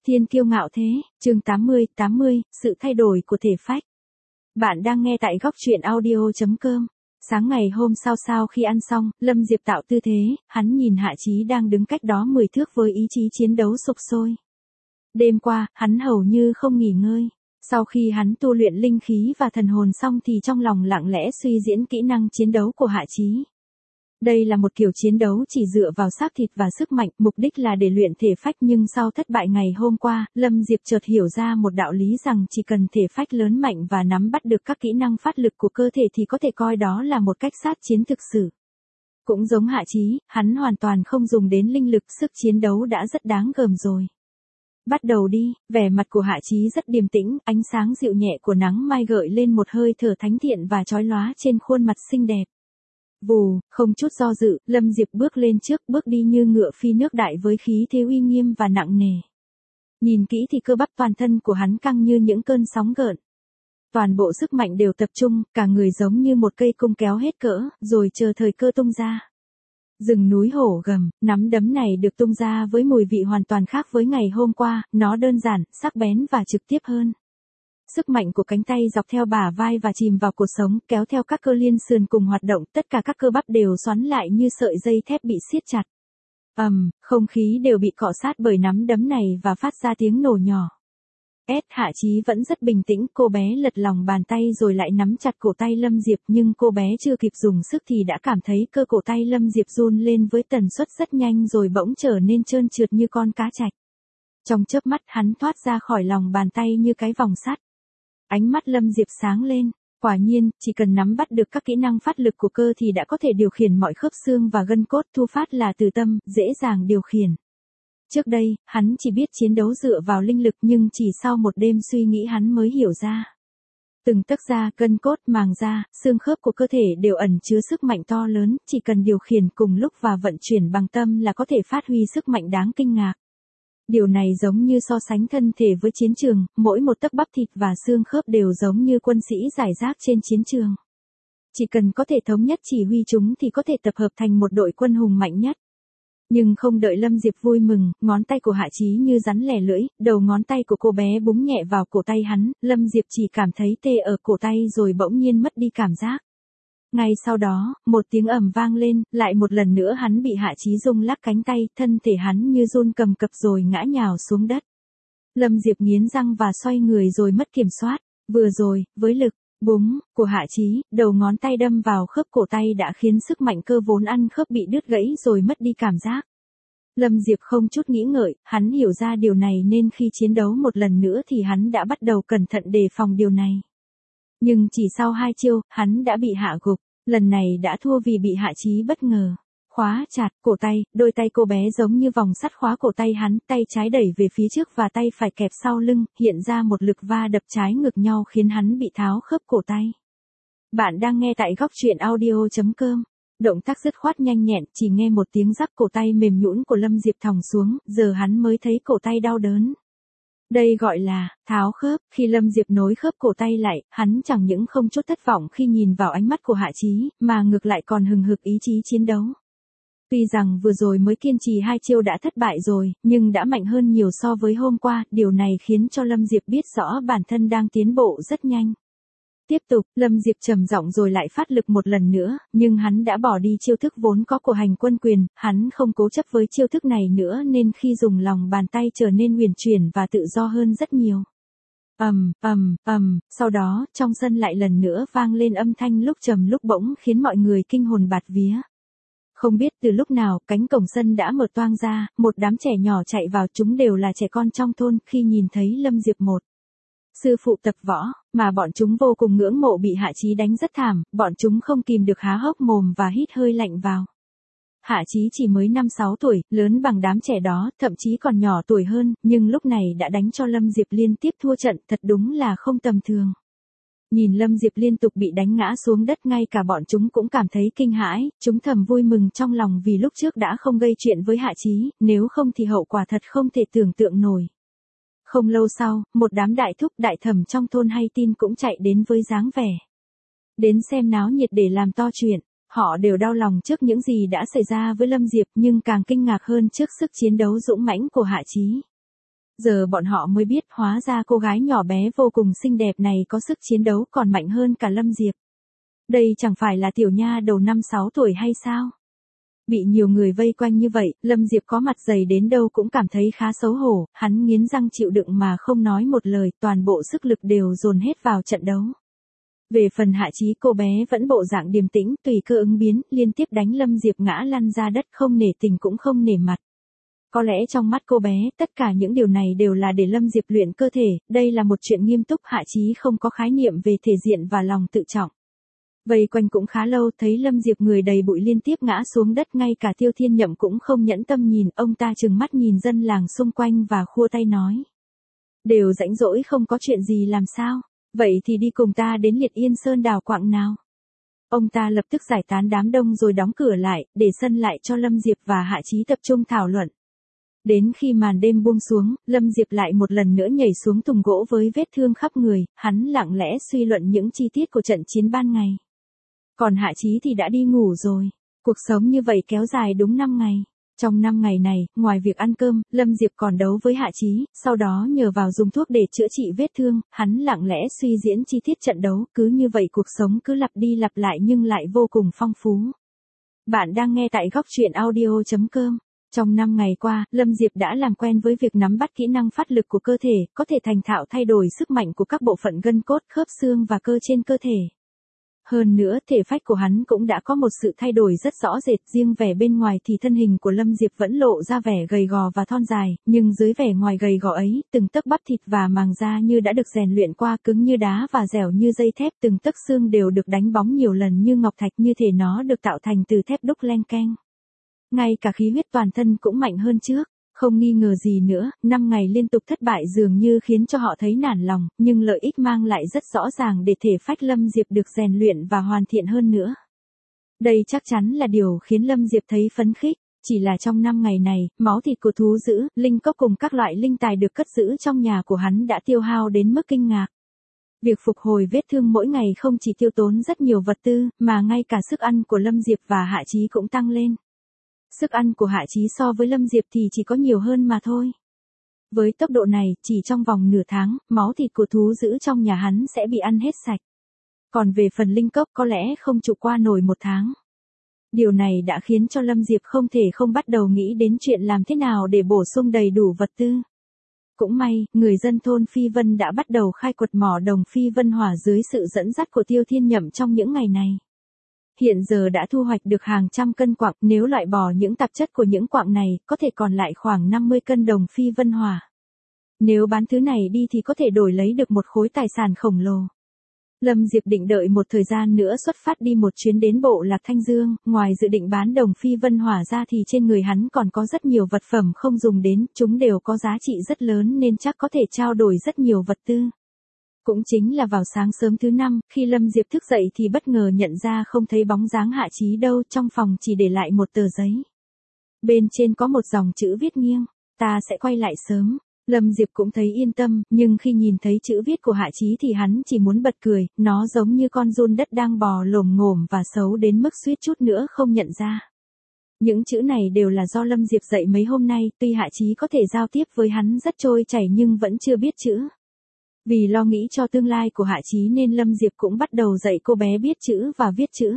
Thiên kiêu ngạo thế, chương 80, sự thay đổi của thể phách. Bạn đang nghe tại góc truyện audio.com. Sáng ngày hôm sau khi ăn xong, Lâm Diệp tạo tư thế, hắn nhìn Hạ Chí đang đứng cách đó 10 thước với ý chí chiến đấu sục sôi. Đêm qua, hắn hầu như không nghỉ ngơi. Sau khi hắn tu luyện linh khí và thần hồn xong thì trong lòng lặng lẽ suy diễn kỹ năng chiến đấu của Hạ Chí. Đây là một kiểu chiến đấu chỉ dựa vào xác thịt và sức mạnh, mục đích là để luyện thể phách, nhưng sau thất bại ngày hôm qua, Lâm Diệp chợt hiểu ra một đạo lý rằng chỉ cần thể phách lớn mạnh và nắm bắt được các kỹ năng phát lực của cơ thể thì có thể coi đó là một cách sát chiến thực sự. Cũng giống Hạ Chí, hắn hoàn toàn không dùng đến linh lực, sức chiến đấu đã rất đáng gờm rồi. Bắt đầu đi, vẻ mặt của Hạ Chí rất điềm tĩnh, ánh sáng dịu nhẹ của nắng mai gợi lên một hơi thở thánh thiện và chói lóa trên khuôn mặt xinh đẹp. Vù, không chút do dự, Lâm Diệp bước lên trước, bước đi như ngựa phi nước đại với khí thế uy nghiêm và nặng nề. Nhìn kỹ thì cơ bắp toàn thân của hắn căng như những cơn sóng gợn. Toàn bộ sức mạnh đều tập trung, cả người giống như một cây cung kéo hết cỡ, rồi chờ thời cơ tung ra. Rừng núi hổ gầm, nắm đấm này được tung ra với mùi vị hoàn toàn khác với ngày hôm qua, nó đơn giản, sắc bén và trực tiếp hơn. Sức mạnh của cánh tay dọc theo bả vai và chìm vào cột sống, kéo theo các cơ liên sườn cùng hoạt động, tất cả các cơ bắp đều xoắn lại như sợi dây thép bị siết chặt. Không khí đều bị cọ sát bởi nắm đấm này và phát ra tiếng nổ nhỏ. Hạ Chí vẫn rất bình tĩnh, cô bé lật lòng bàn tay rồi lại nắm chặt cổ tay Lâm Diệp, nhưng cô bé chưa kịp dùng sức thì đã cảm thấy cơ cổ tay Lâm Diệp run lên với tần suất rất nhanh rồi bỗng trở nên trơn trượt như con cá trạch. Trong chớp mắt hắn thoát ra khỏi lòng bàn tay như cái vòng sắt. Ánh mắt Lâm Diệp sáng lên, quả nhiên, chỉ cần nắm bắt được các kỹ năng phát lực của cơ thì đã có thể điều khiển mọi khớp xương và gân cốt, thu phát là từ tâm, dễ dàng điều khiển. Trước đây, hắn chỉ biết chiến đấu dựa vào linh lực, nhưng chỉ sau một đêm suy nghĩ hắn mới hiểu ra. Từng tấc da, gân cốt, màng da, xương khớp của cơ thể đều ẩn chứa sức mạnh to lớn, chỉ cần điều khiển cùng lúc và vận chuyển bằng tâm là có thể phát huy sức mạnh đáng kinh ngạc. Điều này giống như so sánh thân thể với chiến trường, mỗi một tấc bắp thịt và xương khớp đều giống như quân sĩ rải rác trên chiến trường. Chỉ cần có thể thống nhất chỉ huy chúng thì có thể tập hợp thành một đội quân hùng mạnh nhất. Nhưng không đợi Lâm Diệp vui mừng, ngón tay của Hạ Chí như rắn lẻ lưỡi, đầu ngón tay của cô bé búng nhẹ vào cổ tay hắn, Lâm Diệp chỉ cảm thấy tê ở cổ tay rồi bỗng nhiên mất đi cảm giác. Ngay sau đó, một tiếng ầm vang lên, lại một lần nữa hắn bị Hạ Chí rung lắc cánh tay, thân thể hắn như run cầm cập rồi ngã nhào xuống đất. Lâm Diệp nghiến răng và xoay người rồi mất kiểm soát. Vừa rồi, với lực búng của Hạ Chí, đầu ngón tay đâm vào khớp cổ tay đã khiến sức mạnh cơ vốn ăn khớp bị đứt gãy rồi mất đi cảm giác. Lâm Diệp không chút nghĩ ngợi, hắn hiểu ra điều này nên khi chiến đấu một lần nữa thì hắn đã bắt đầu cẩn thận đề phòng điều này. Nhưng chỉ sau 2 chiêu, hắn đã bị hạ gục. Lần này đã thua vì bị Hạ Chí bất ngờ khóa chặt cổ tay, đôi tay cô bé giống như vòng sắt khóa cổ tay hắn, tay trái đẩy về phía trước và tay phải kẹp sau lưng, hiện ra một lực va đập trái ngược nhau khiến hắn bị tháo khớp cổ tay. Bạn đang nghe tại góc truyện audio.com. Động tác dứt khoát nhanh nhẹn, chỉ nghe một tiếng rắc, cổ tay mềm nhũn của Lâm Diệp thòng xuống, giờ hắn mới thấy cổ tay đau đớn. Đây gọi là tháo khớp. Khi Lâm Diệp nối khớp cổ tay lại, hắn chẳng những không chút thất vọng khi nhìn vào ánh mắt của Hạ Chí, mà ngược lại còn hừng hực ý chí chiến đấu. Tuy rằng vừa rồi mới kiên trì 2 chiêu đã thất bại rồi, nhưng đã mạnh hơn nhiều so với hôm qua, điều này khiến cho Lâm Diệp biết rõ bản thân đang tiến bộ rất nhanh. Tiếp tục, Lâm Diệp trầm giọng rồi lại phát lực một lần nữa, nhưng hắn đã bỏ đi chiêu thức vốn có của hành quân quyền, hắn không cố chấp với chiêu thức này nữa nên khi dùng lòng bàn tay trở nên uyển chuyển và tự do hơn rất nhiều. Sau đó, trong sân lại lần nữa vang lên âm thanh lúc trầm lúc bỗng khiến mọi người kinh hồn bạt vía. Không biết từ lúc nào, cánh cổng sân đã mở toang ra, một đám trẻ nhỏ chạy vào, chúng đều là trẻ con trong thôn, khi nhìn thấy Lâm Diệp một sư phụ tập võ, mà bọn chúng vô cùng ngưỡng mộ bị Hạ Chí đánh rất thảm, bọn chúng không kìm được há hốc mồm và hít hơi lạnh vào. Hạ Chí chỉ mới 5-6 tuổi, lớn bằng đám trẻ đó, thậm chí còn nhỏ tuổi hơn, nhưng lúc này đã đánh cho Lâm Diệp liên tiếp thua trận, thật đúng là không tầm thường. Nhìn Lâm Diệp liên tục bị đánh ngã xuống đất, ngay cả bọn chúng cũng cảm thấy kinh hãi, chúng thầm vui mừng trong lòng vì lúc trước đã không gây chuyện với Hạ Chí, nếu không thì hậu quả thật không thể tưởng tượng nổi. Không lâu sau, một đám đại thúc đại thẩm trong thôn hay tin cũng chạy đến với dáng vẻ đến xem náo nhiệt để làm to chuyện. Họ đều đau lòng trước những gì đã xảy ra với Lâm Diệp, nhưng càng kinh ngạc hơn trước sức chiến đấu dũng mãnh của Hạ Chí. Giờ bọn họ mới biết hóa ra cô gái nhỏ bé vô cùng xinh đẹp này có sức chiến đấu còn mạnh hơn cả Lâm Diệp. Đây chẳng phải là tiểu nha đầu 5-6 tuổi hay sao? Bị nhiều người vây quanh như vậy, Lâm Diệp có mặt dày đến đâu cũng cảm thấy khá xấu hổ, hắn nghiến răng chịu đựng mà không nói một lời, toàn bộ sức lực đều dồn hết vào trận đấu. Về phần Hạ Chí, cô bé vẫn bộ dạng điềm tĩnh, tùy cơ ứng biến, liên tiếp đánh Lâm Diệp ngã lăn ra đất, không nể tình cũng không nể mặt. Có lẽ trong mắt cô bé, tất cả những điều này đều là để Lâm Diệp luyện cơ thể, đây là một chuyện nghiêm túc. Hạ Chí không có khái niệm về thể diện và lòng tự trọng. Vây quanh cũng khá lâu, thấy Lâm Diệp người đầy bụi liên tiếp ngã xuống đất, ngay cả Tiêu Thiên Nhậm cũng không nhẫn tâm nhìn, ông ta trừng mắt nhìn dân làng xung quanh và khua tay nói. Đều rãnh rỗi không có chuyện gì làm sao, vậy thì đi cùng ta đến Liệt Yên Sơn đào quạng nào. Ông ta lập tức giải tán đám đông rồi đóng cửa lại, để sân lại cho Lâm Diệp và Hạ Chí tập trung thảo luận. Đến khi màn đêm buông xuống, Lâm Diệp lại một lần nữa nhảy xuống thùng gỗ với vết thương khắp người, hắn lặng lẽ suy luận những chi tiết của trận chiến ban ngày. Còn Hạ Chí thì đã đi ngủ rồi. Cuộc sống như vậy kéo dài đúng 5 ngày. Trong 5 ngày này, ngoài việc ăn cơm, Lâm Diệp còn đấu với Hạ Chí, sau đó nhờ vào dùng thuốc để chữa trị vết thương, hắn lặng lẽ suy diễn chi tiết trận đấu, cứ như vậy cuộc sống cứ lặp đi lặp lại nhưng lại vô cùng phong phú. Bạn đang nghe tại góc truyện audio.com. Trong 5 ngày qua, Lâm Diệp đã làm quen với việc nắm bắt kỹ năng phát lực của cơ thể, có thể thành thạo thay đổi sức mạnh của các bộ phận gân cốt, khớp xương và cơ trên cơ thể. Hơn nữa, thể phách của hắn cũng đã có một sự thay đổi rất rõ rệt, riêng vẻ bên ngoài thì thân hình của Lâm Diệp vẫn lộ ra vẻ gầy gò và thon dài, nhưng dưới vẻ ngoài gầy gò ấy, từng tấc bắp thịt và màng da như đã được rèn luyện qua, cứng như đá và dẻo như dây thép, từng tấc xương đều được đánh bóng nhiều lần như ngọc thạch, như thể nó được tạo thành từ thép đúc len keng. Ngay cả khí huyết toàn thân cũng mạnh hơn trước. Không nghi ngờ gì nữa, 5 ngày liên tục thất bại dường như khiến cho họ thấy nản lòng, nhưng lợi ích mang lại rất rõ ràng để thể phách Lâm Diệp được rèn luyện và hoàn thiện hơn nữa. Đây chắc chắn là điều khiến Lâm Diệp thấy phấn khích. Chỉ là trong 5 ngày này, máu thịt của thú dữ, linh cốc cùng các loại linh tài được cất giữ trong nhà của hắn đã tiêu hao đến mức kinh ngạc. Việc phục hồi vết thương mỗi ngày không chỉ tiêu tốn rất nhiều vật tư, mà ngay cả sức ăn của Lâm Diệp và Hạ Chí cũng tăng lên. Sức ăn của Hạ Chí so với Lâm Diệp thì chỉ có nhiều hơn mà thôi. Với tốc độ này, chỉ trong vòng nửa tháng, máu thịt của thú dữ trong nhà hắn sẽ bị ăn hết sạch. Còn về phần linh cốc có lẽ không trụ qua nổi 1 tháng. Điều này đã khiến cho Lâm Diệp không thể không bắt đầu nghĩ đến chuyện làm thế nào để bổ sung đầy đủ vật tư. Cũng may, người dân thôn Phi Vân đã bắt đầu khai quật mỏ đồng Phi Vân Hỏa dưới sự dẫn dắt của Tiêu Thiên Nhậm trong những ngày này. Hiện giờ đã thu hoạch được hàng trăm cân quặng, nếu loại bỏ những tạp chất của những quặng này, có thể còn lại khoảng 50 cân đồng Phi Vân Hỏa. Nếu bán thứ này đi thì có thể đổi lấy được một khối tài sản khổng lồ. Lâm Diệp định đợi một thời gian nữa xuất phát đi một chuyến đến bộ lạc Thanh Dương, ngoài dự định bán đồng Phi Vân Hỏa ra thì trên người hắn còn có rất nhiều vật phẩm không dùng đến, chúng đều có giá trị rất lớn nên chắc có thể trao đổi rất nhiều vật tư. Cũng chính là vào sáng sớm thứ 5, khi Lâm Diệp thức dậy thì bất ngờ nhận ra không thấy bóng dáng Hạ Chí đâu, trong phòng chỉ để lại một tờ giấy. Bên trên có một dòng chữ viết nghiêng, ta sẽ quay lại sớm. Lâm Diệp cũng thấy yên tâm, nhưng khi nhìn thấy chữ viết của Hạ Chí thì hắn chỉ muốn bật cười, nó giống như con giun đất đang bò lồm ngồm và xấu đến mức suýt chút nữa không nhận ra. Những chữ này đều là do Lâm Diệp dạy mấy hôm nay, tuy Hạ Chí có thể giao tiếp với hắn rất trôi chảy nhưng vẫn chưa biết chữ. Vì lo nghĩ cho tương lai của Hạ Chí nên Lâm Diệp cũng bắt đầu dạy cô bé biết chữ và viết chữ.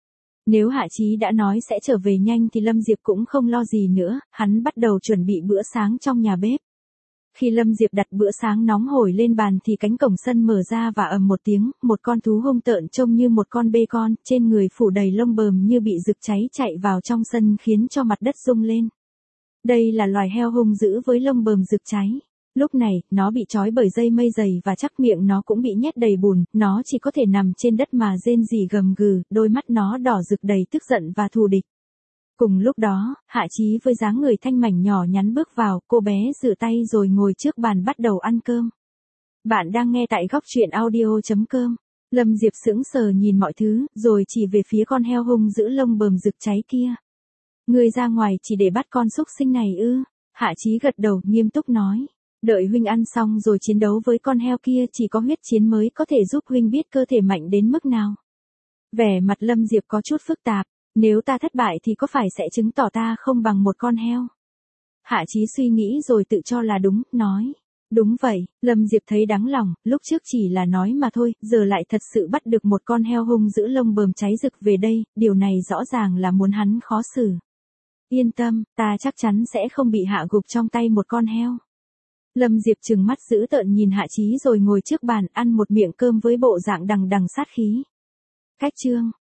Nếu Hạ Chí đã nói sẽ trở về nhanh thì Lâm Diệp cũng không lo gì nữa, hắn bắt đầu chuẩn bị bữa sáng trong nhà bếp. Khi Lâm Diệp đặt bữa sáng nóng hổi lên bàn thì cánh cổng sân mở ra và ầm một tiếng, một con thú hung tợn trông như một con bê con, trên người phủ đầy lông bờm như bị rực cháy chạy vào trong sân khiến cho mặt đất rung lên. Đây là loài heo hung dữ với lông bờm rực cháy. Lúc này, nó bị trói bởi dây mây dày và chắc miệng nó cũng bị nhét đầy bùn, nó chỉ có thể nằm trên đất mà rên rỉ gầm gừ, đôi mắt nó đỏ rực đầy tức giận và thù địch. Cùng lúc đó, Hạ Chí với dáng người thanh mảnh nhỏ nhắn bước vào, cô bé rửa tay rồi ngồi trước bàn bắt đầu ăn cơm. Bạn đang nghe tại góc truyện audio.com. Lâm Diệp sững sờ nhìn mọi thứ, rồi chỉ về phía con heo hung giữ lông bờm rực cháy kia. Ngươi ra ngoài chỉ để bắt con súc sinh này ư? Hạ Chí gật đầu nghiêm túc nói. Đợi huynh ăn xong rồi chiến đấu với con heo kia, chỉ có huyết chiến mới có thể giúp huynh biết cơ thể mạnh đến mức nào. Vẻ mặt Lâm Diệp có chút phức tạp, nếu ta thất bại thì có phải sẽ chứng tỏ ta không bằng một con heo? Hạ Chí suy nghĩ rồi tự cho là đúng, nói. Đúng vậy, Lâm Diệp thấy đáng lòng, lúc trước chỉ là nói mà thôi, giờ lại thật sự bắt được một con heo hung dữ lông bờm cháy rực về đây, điều này rõ ràng là muốn hắn khó xử. Yên tâm, ta chắc chắn sẽ không bị hạ gục trong tay một con heo. Lâm Diệp trừng mắt dữ tợn nhìn Hạ Chí rồi ngồi trước bàn ăn một miệng cơm với bộ dạng đằng đằng sát khí. Cách chương